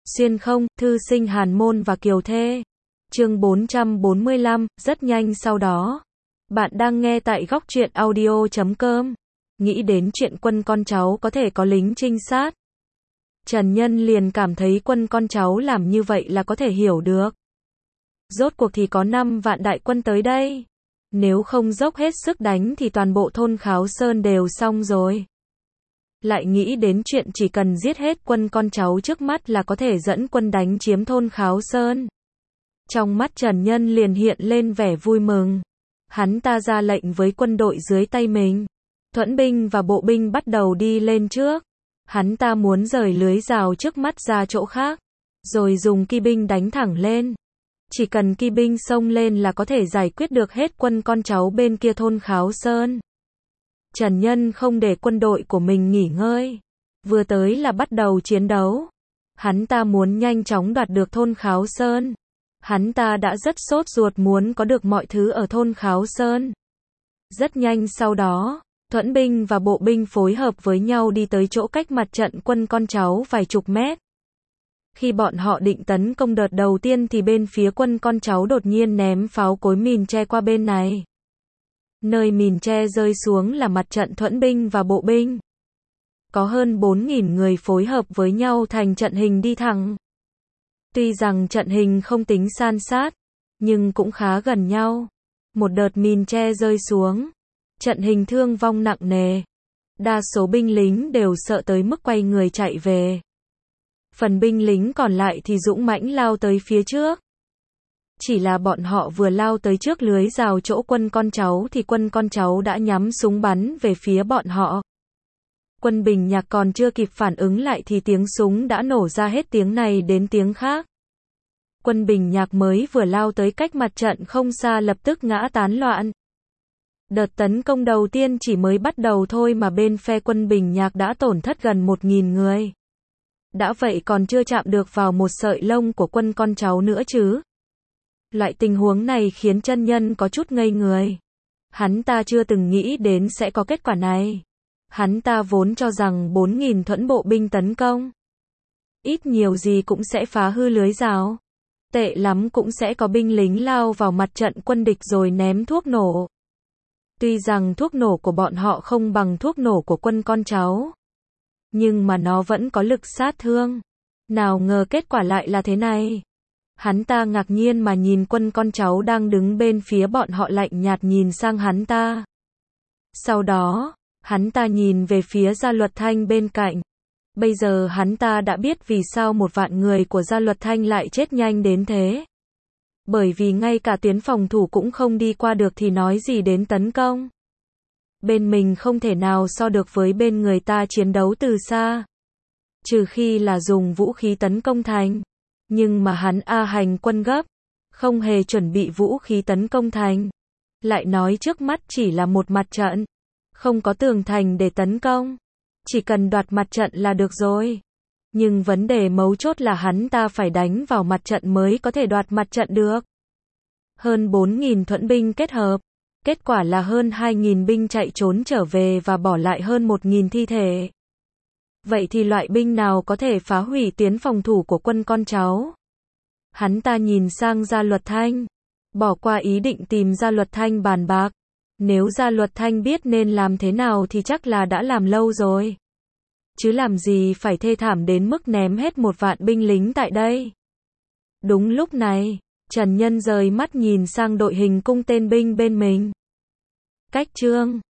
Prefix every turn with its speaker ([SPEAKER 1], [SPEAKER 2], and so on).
[SPEAKER 1] Xuyên không, thư sinh Hàn Môn và Kiều Thê. Chương 445, rất nhanh sau đó. Bạn đang nghe tại góc truyện audio.com. Nghĩ đến chuyện Quân con cháu có thể có lính trinh sát. Trần Nhân liền cảm thấy Quân con cháu làm như vậy là có thể hiểu được. Rốt cuộc thì có 5 vạn đại quân tới đây. Nếu không dốc hết sức đánh thì toàn bộ thôn Kháo Sơn đều xong rồi. Lại nghĩ đến chuyện chỉ cần giết hết Quân con cháu trước mắt là có thể dẫn quân đánh chiếm thôn Kháo Sơn. Trong mắt Trần Nhân liền hiện lên vẻ vui mừng. Hắn ta ra lệnh với quân đội dưới tay mình. Thuẫn binh và bộ binh bắt đầu đi lên trước. Hắn ta muốn rời lưới rào trước mắt ra chỗ khác, rồi dùng kỵ binh đánh thẳng lên. Chỉ cần kỵ binh xông lên là có thể giải quyết được hết Quân con cháu bên kia thôn Kháo Sơn. Trần Nhân không để quân đội của mình nghỉ ngơi. Vừa tới là bắt đầu chiến đấu. Hắn ta muốn nhanh chóng đoạt được thôn Kháo Sơn. Hắn ta đã rất sốt ruột muốn có được mọi thứ ở thôn Kháo Sơn. Rất nhanh sau đó, thuẫn binh và bộ binh phối hợp với nhau đi tới chỗ cách mặt trận Quân con cháu vài chục mét. Khi bọn họ định tấn công đợt đầu tiên thì bên phía Quân con cháu đột nhiên ném pháo cối mìn tre qua bên này. Nơi mìn tre rơi xuống là mặt trận thuẫn binh và bộ binh. Có hơn 4.000 người phối hợp với nhau thành trận hình đi thẳng. Tuy rằng trận hình không tính san sát, nhưng cũng khá gần nhau. Một đợt mìn tre rơi xuống, trận hình thương vong nặng nề. Đa số binh lính đều sợ tới mức quay người chạy về. Phần binh lính còn lại thì dũng mãnh lao tới phía trước. Chỉ là bọn họ vừa lao tới trước lưới rào chỗ Quân con cháu thì Quân con cháu đã nhắm súng bắn về phía bọn họ. Quân Bình Nhạc còn chưa kịp phản ứng lại thì tiếng súng đã nổ ra hết tiếng này đến tiếng khác. Quân Bình Nhạc mới vừa lao tới cách mặt trận không xa lập tức ngã tán loạn. Đợt tấn công đầu tiên chỉ mới bắt đầu thôi mà bên phe Quân Bình Nhạc đã tổn thất gần 1.000 người. Đã vậy còn chưa chạm được vào một sợi lông của Quân con cháu nữa chứ. Loại tình huống này khiến Trần Nhân có chút ngây người. Hắn ta chưa từng nghĩ đến sẽ có kết quả này. Hắn ta vốn cho rằng 4.000 thuẫn bộ binh tấn công. Ít nhiều gì cũng sẽ phá hư lưới rào. Tệ lắm cũng sẽ có binh lính lao vào mặt trận quân địch rồi ném thuốc nổ. Tuy rằng thuốc nổ của bọn họ không bằng thuốc nổ của Quân con cháu, nhưng mà nó vẫn có lực sát thương. Nào ngờ kết quả lại là thế này. Hắn ta ngạc nhiên mà nhìn Quân con cháu đang đứng bên phía bọn họ lạnh nhạt nhìn sang hắn ta. Sau đó, hắn ta nhìn về phía Gia Luật Thanh bên cạnh. Bây giờ hắn ta đã biết vì sao 1 vạn người của Gia Luật Thanh lại chết nhanh đến thế. Bởi vì ngay cả tuyến phòng thủ cũng không đi qua được thì nói gì đến tấn công. Bên mình không thể nào so được với bên người ta chiến đấu từ xa. Trừ khi là dùng vũ khí tấn công thành. Nhưng mà hắn hành quân gấp, không hề chuẩn bị vũ khí tấn công thành. Lại nói trước mắt chỉ là một mặt trận, không có tường thành để tấn công. Chỉ cần đoạt mặt trận là được rồi. Nhưng vấn đề mấu chốt là hắn ta phải đánh vào mặt trận mới có thể đoạt mặt trận được. Hơn 4.000 thuẫn binh kết hợp. Kết quả là hơn 2.000 binh chạy trốn trở về và bỏ lại hơn 1.000 thi thể. Vậy thì loại binh nào có thể phá hủy tuyến phòng thủ của Quân con cháu? Hắn ta nhìn sang Gia Luật Thanh, bỏ qua ý định tìm Gia Luật Thanh bàn bạc. Nếu Gia Luật Thanh biết nên làm thế nào thì chắc là đã làm lâu rồi. Chứ làm gì phải thê thảm đến mức ném hết 1 vạn binh lính tại đây. Đúng lúc này, Trần Nhân rời mắt nhìn sang đội hình cung tên binh bên mình. Cách chương